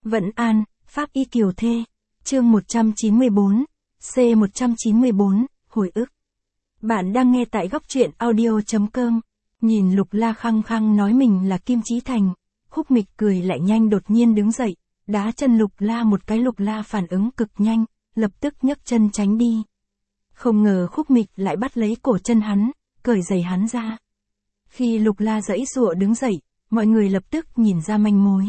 Vẫn An, Pháp Y Kiều Thê. Chương 194, C194, hồi ức. Bạn đang nghe tại góc truyện audio.com. Nhìn Lục La khăng khăng nói mình là Kim Chí Thành, Khúc Mịch cười lại nhanh đột nhiên đứng dậy, đá chân Lục La một cái. Lục La phản ứng cực nhanh, lập tức nhấc chân tránh đi. Không ngờ Khúc Mịch lại bắt lấy cổ chân hắn, cởi giày hắn ra. Khi Lục La giãy giụa đứng dậy, mọi người lập tức nhìn ra manh mối.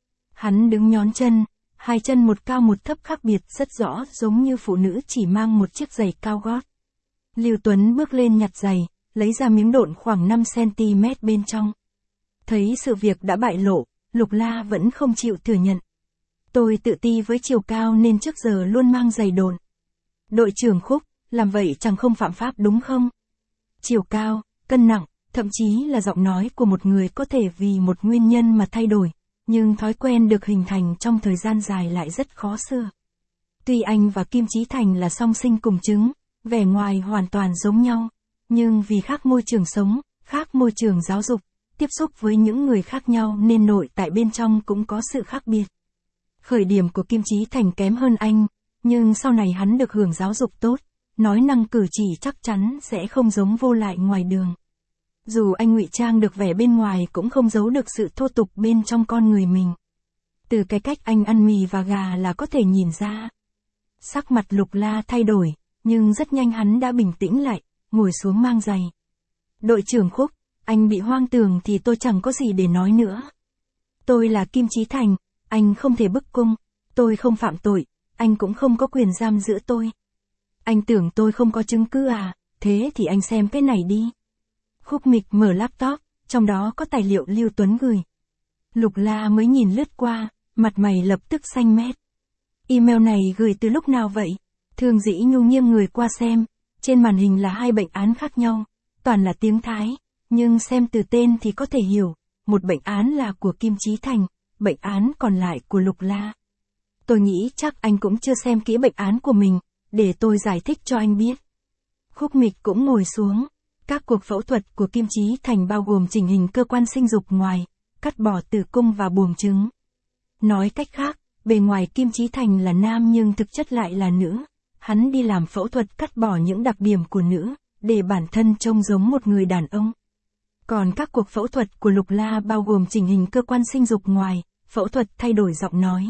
Hắn đứng nhón chân, hai chân một cao một thấp khác biệt rất rõ, giống như phụ nữ chỉ mang một chiếc giày cao gót. Lưu Tuấn bước lên nhặt giày, lấy ra miếng độn khoảng 5 cm bên trong. Thấy sự việc đã bại lộ, Lục La vẫn không chịu thừa nhận. Tôi tự ti với chiều cao nên trước giờ luôn mang giày độn. Đội trưởng Khúc, làm vậy chẳng không phạm pháp đúng không? Chiều cao, cân nặng, thậm chí là giọng nói của một người có thể vì một nguyên nhân mà thay đổi, nhưng thói quen được hình thành trong thời gian dài lại rất khó xưa. Tuy anh và Kim Chí Thành là song sinh cùng trứng, vẻ ngoài hoàn toàn giống nhau, nhưng vì khác môi trường sống, khác môi trường giáo dục, tiếp xúc với những người khác nhau nên nội tại bên trong cũng có sự khác biệt. Khởi điểm của Kim Chí Thành kém hơn anh, nhưng sau này hắn được hưởng giáo dục tốt, nói năng cử chỉ chắc chắn sẽ không giống vô lại ngoài đường. Dù anh ngụy trang được vẻ bên ngoài cũng không giấu được sự thô tục bên trong con người mình. Từ cái cách anh ăn mì và gà là có thể nhìn ra. Sắc mặt Lục La thay đổi, nhưng rất nhanh hắn đã bình tĩnh lại, ngồi xuống mang giày. Đội trưởng Khúc, anh bị hoang tưởng thì tôi chẳng có gì để nói nữa. Tôi là Kim Chí Thành, anh không thể bức cung, tôi không phạm tội, anh cũng không có quyền giam giữ tôi. Anh tưởng tôi không có chứng cứ à, thế thì anh xem cái này đi. Khúc Mịch mở laptop, trong đó có tài liệu Lưu Tuấn gửi. Lục La mới nhìn lướt qua, mặt mày lập tức xanh mét. Email này gửi từ lúc nào vậy? Thương Dĩ Nhu nghiêng người qua xem, trên màn hình là hai bệnh án khác nhau, toàn là tiếng Thái, nhưng xem từ tên thì có thể hiểu, một bệnh án là của Kim Chí Thành, bệnh án còn lại của Lục La. Tôi nghĩ chắc anh cũng chưa xem kỹ bệnh án của mình, để tôi giải thích cho anh biết. Khúc Mịch cũng ngồi xuống. Các cuộc phẫu thuật của Kim Chí Thành bao gồm chỉnh hình cơ quan sinh dục ngoài, cắt bỏ tử cung và buồng trứng. Nói cách khác, bề ngoài Kim Chí Thành là nam nhưng thực chất lại là nữ. Hắn đi làm phẫu thuật cắt bỏ những đặc điểm của nữ, để bản thân trông giống một người đàn ông. Còn các cuộc phẫu thuật của Lục La bao gồm chỉnh hình cơ quan sinh dục ngoài, phẫu thuật thay đổi giọng nói.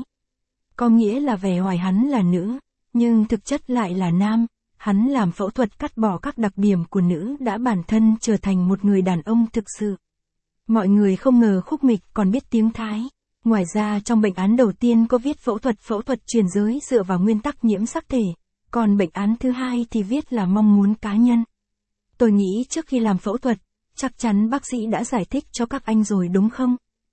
Có nghĩa là vẻ ngoài hắn là nữ, nhưng thực chất lại là nam. Hắn làm phẫu thuật cắt bỏ các đặc điểm của nữ đã bản thân trở thành một người đàn ông thực sự. Mọi người không ngờ Khúc Mịch còn biết tiếng Thái. Ngoài ra trong bệnh án đầu tiên có viết phẫu thuật truyền giới dựa vào nguyên tắc nhiễm sắc thể, còn bệnh án thứ hai thì viết là mong muốn cá nhân. Tôi nghĩ trước khi làm phẫu thuật, chắc chắn bác sĩ đã giải thích cho các anh rồi đúng không?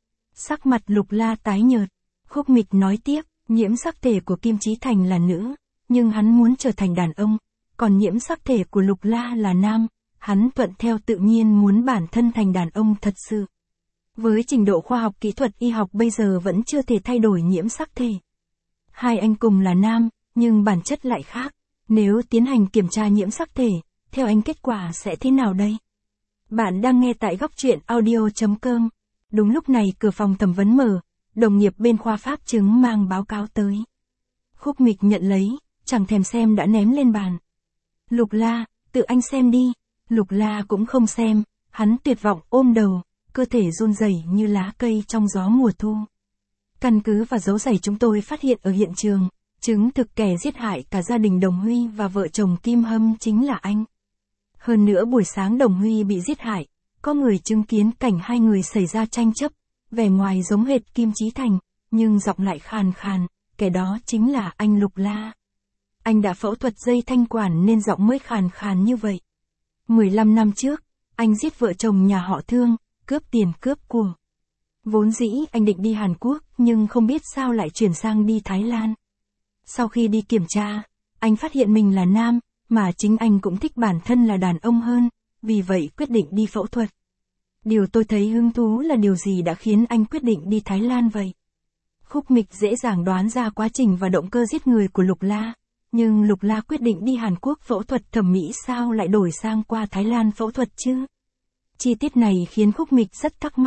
Sắc mặt Lục La tái nhợt. Khúc Mịch nói tiếp, nhiễm sắc thể của Kim Chí Thành là nữ, nhưng hắn muốn trở thành đàn ông. Còn nhiễm sắc thể của Lục La là nam, hắn thuận theo tự nhiên muốn bản thân thành đàn ông thật sự. Với trình độ khoa học kỹ thuật y học bây giờ vẫn chưa thể thay đổi nhiễm sắc thể. Hai anh cùng là nam, nhưng bản chất lại khác. Nếu tiến hành kiểm tra nhiễm sắc thể, theo anh kết quả sẽ thế nào đây? Bạn đang nghe tại góc truyện audio.com. Đúng lúc này cửa phòng thẩm vấn mở, đồng nghiệp bên khoa pháp chứng mang báo cáo tới. Khúc Mịch nhận lấy, chẳng thèm xem đã ném lên bàn. Lục La, tự anh xem đi. Lục La cũng không xem, hắn tuyệt vọng ôm đầu, cơ thể run rẩy như lá cây trong gió mùa thu. Căn cứ vào dấu giày chúng tôi phát hiện ở hiện trường, chứng thực kẻ giết hại cả gia đình Đồng Huy và vợ chồng Kim Hâm chính là anh. Hơn nữa buổi sáng Đồng Huy bị giết hại, có người chứng kiến cảnh hai người xảy ra tranh chấp, vẻ ngoài giống hệt Kim Chí Thành, nhưng giọng lại khàn khàn, kẻ đó chính là anh Lục La. Anh đã phẫu thuật dây thanh quản nên giọng mới khàn khàn như vậy. 15 năm trước, anh giết vợ chồng nhà họ Thương, cướp tiền cướp của. Vốn dĩ anh định đi Hàn Quốc nhưng không biết sao lại chuyển sang đi Thái Lan. Sau khi đi kiểm tra, anh phát hiện mình là nam, mà chính anh cũng thích bản thân là đàn ông hơn, vì vậy quyết định đi phẫu thuật. Điều tôi thấy hứng thú là điều gì đã khiến anh quyết định đi Thái Lan vậy? Khúc Mịch dễ dàng đoán ra quá trình và động cơ giết người của Lục La. Nhưng Lục La quyết định đi Hàn Quốc phẫu thuật thẩm mỹ sao lại đổi sang qua Thái Lan phẫu thuật chứ? Chi tiết này khiến Khúc Mịch rất thắc mắc.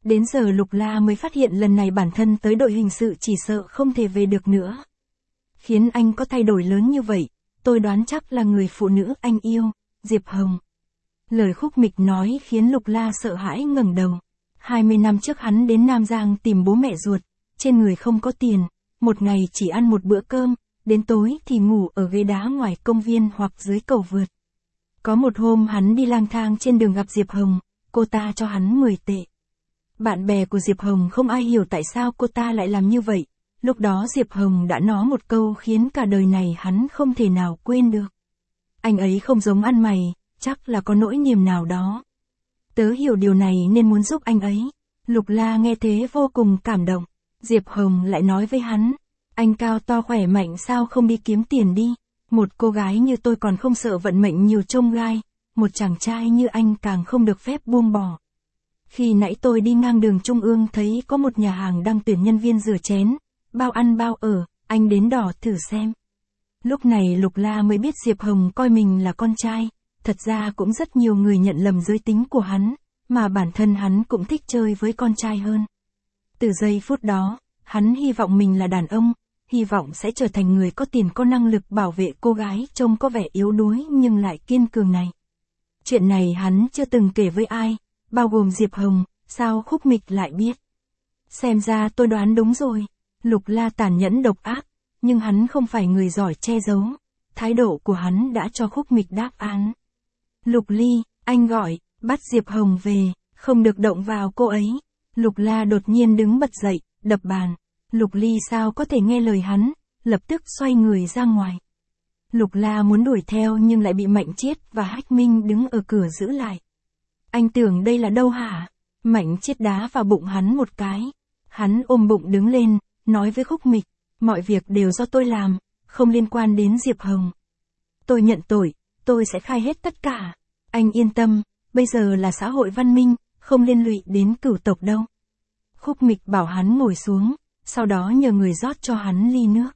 Đến giờ Lục La mới phát hiện lần này bản thân tới đội hình sự chỉ sợ không thể về được nữa. Khiến anh có thay đổi lớn như vậy, tôi đoán chắc là người phụ nữ anh yêu, Diệp Hồng. Lời Khúc Mịch nói khiến Lục La sợ hãi ngẩng đầu. 20 năm trước hắn đến Nam Giang tìm bố mẹ ruột, trên người không có tiền, một ngày chỉ ăn một bữa cơm, đến tối thì ngủ ở ghế đá ngoài công viên hoặc dưới cầu vượt. Có một hôm hắn đi lang thang trên đường gặp Diệp Hồng, cô ta cho hắn 10 tệ. Bạn bè của Diệp Hồng không ai hiểu tại sao cô ta lại làm như vậy, lúc đó Diệp Hồng đã nói một câu khiến cả đời này hắn không thể nào quên được. Anh ấy không giống ăn mày, chắc là có nỗi niềm nào đó. Tớ hiểu điều này nên muốn giúp anh ấy. Lục La nghe thế vô cùng cảm động. Diệp Hồng lại nói với hắn, anh cao to khỏe mạnh sao không đi kiếm tiền đi. Một cô gái như tôi còn không sợ vận mệnh nhiều chông gai, một chàng trai như anh càng không được phép buông bỏ. Khi nãy tôi đi ngang đường Trung ương thấy có một nhà hàng đang tuyển nhân viên rửa chén, bao ăn bao ở, anh đến đỏ thử xem. Lúc này Lục La mới biết Diệp Hồng coi mình là con trai, thật ra cũng rất nhiều người nhận lầm giới tính của hắn, mà bản thân hắn cũng thích chơi với con trai hơn. Từ giây phút đó, hắn hy vọng mình là đàn ông, hy vọng sẽ trở thành người có tiền có năng lực bảo vệ cô gái trông có vẻ yếu đuối nhưng lại kiên cường này. Chuyện này hắn chưa từng kể với ai, bao gồm Diệp Hồng, sao Khúc Mịch lại biết? Xem ra tôi đoán đúng rồi. Lục La tàn nhẫn độc ác, nhưng hắn không phải người giỏi che giấu. Thái độ của hắn đã cho Khúc Mịch đáp án. Lục Ly, anh gọi, bắt Diệp Hồng về, không được động vào cô ấy. Lục La đột nhiên đứng bật dậy, đập bàn. Lục Ly sao có thể nghe lời hắn, lập tức xoay người ra ngoài. Lục La muốn đuổi theo nhưng lại bị Mạnh Chiết và Hách Minh đứng ở cửa giữ lại. Anh tưởng đây là đâu hả? Mạnh Chiết đá vào bụng hắn một cái. Hắn ôm bụng đứng lên, nói với Khúc Mịch, mọi việc đều do tôi làm, không liên quan đến Diệp Hồng. Tôi nhận tội, tôi sẽ khai hết tất cả. Anh yên tâm, bây giờ là xã hội văn minh, không liên lụy đến cửu tộc đâu. Khúc Mịch bảo hắn ngồi xuống, sau đó nhờ người rót cho hắn ly nước.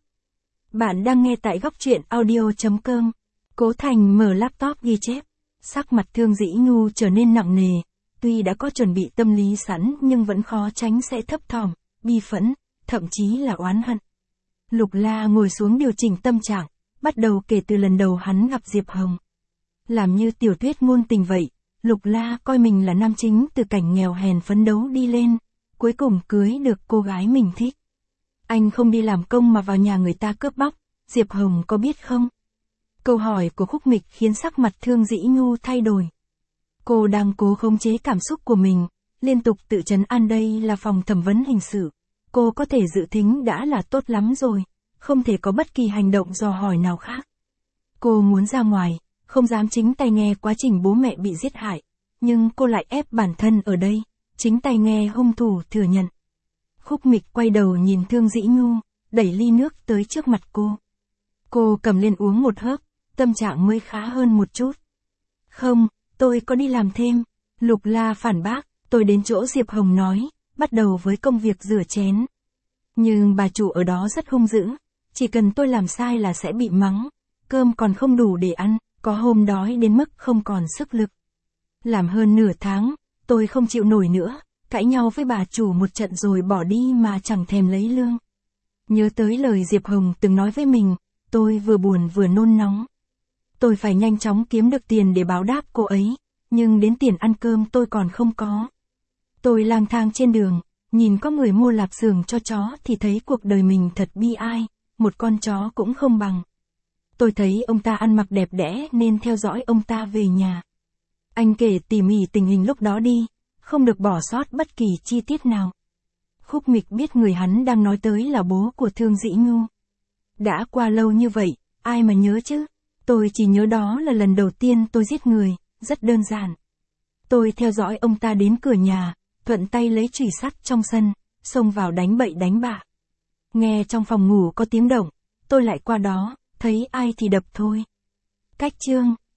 Bạn đang nghe tại góc truyện audio.com. Cố Thành mở laptop ghi chép. Sắc mặt Thương Dĩ Nhu trở nên nặng nề, tuy đã có chuẩn bị tâm lý sẵn nhưng vẫn khó tránh sẽ thấp thỏm, bi phẫn, thậm chí là oán hận. Lục La ngồi xuống điều chỉnh tâm trạng, bắt đầu kể từ lần đầu hắn gặp Diệp Hồng. Làm như tiểu thuyết ngôn tình vậy, Lục La coi mình là nam chính từ cảnh nghèo hèn phấn đấu đi lên, cuối cùng cưới được cô gái mình thích. Anh không đi làm công mà vào nhà người ta cướp bóc, Diệp Hồng có biết không? Câu hỏi của Khúc Mịch khiến sắc mặt Thương Dĩ Nhu thay đổi. Cô đang cố khống chế cảm xúc của mình, liên tục tự trấn an đây là phòng thẩm vấn hình sự. Cô có thể dự thính đã là tốt lắm rồi, không thể có bất kỳ hành động dò hỏi nào khác. Cô muốn ra ngoài, không dám chính tay nghe quá trình bố mẹ bị giết hại, nhưng cô lại ép bản thân ở đây, chính tay nghe hung thủ thừa nhận. Khúc Mịch quay đầu nhìn Thương Dĩ Nhu, đẩy ly nước tới trước mặt cô. Cô cầm lên uống một hớp, tâm trạng mới khá hơn một chút. Không, tôi có đi làm thêm. Lục La phản bác, tôi đến chỗ Diệp Hồng nói, bắt đầu với công việc rửa chén. Nhưng bà chủ ở đó rất hung dữ, chỉ cần tôi làm sai là sẽ bị mắng, cơm còn không đủ để ăn, có hôm đói đến mức không còn sức lực. Làm hơn nửa tháng, tôi không chịu nổi nữa, cãi nhau với bà chủ một trận rồi bỏ đi mà chẳng thèm lấy lương. Nhớ tới lời Diệp Hồng từng nói với mình, tôi vừa buồn vừa nôn nóng. Tôi phải nhanh chóng kiếm được tiền để báo đáp cô ấy, nhưng đến tiền ăn cơm tôi còn không có. Tôi lang thang trên đường, nhìn có người mua lạp xưởng cho chó thì thấy cuộc đời mình thật bi ai, một con chó cũng không bằng. Tôi thấy ông ta ăn mặc đẹp đẽ nên theo dõi ông ta về nhà. Anh kể tỉ mỉ tình hình lúc đó đi, không được bỏ sót bất kỳ chi tiết nào. Khúc Mịch biết người hắn đang nói tới là bố của Thương Dĩ Nhu. Đã qua lâu như vậy, ai mà nhớ chứ? Tôi chỉ nhớ đó là lần đầu tiên tôi giết người, rất đơn giản. Tôi theo dõi ông ta đến cửa nhà, thuận tay lấy chùy sắt trong sân, xông vào đánh bậy đánh bạ. Nghe trong phòng ngủ có tiếng động, tôi lại qua đó, thấy ai thì đập thôi. Cách chương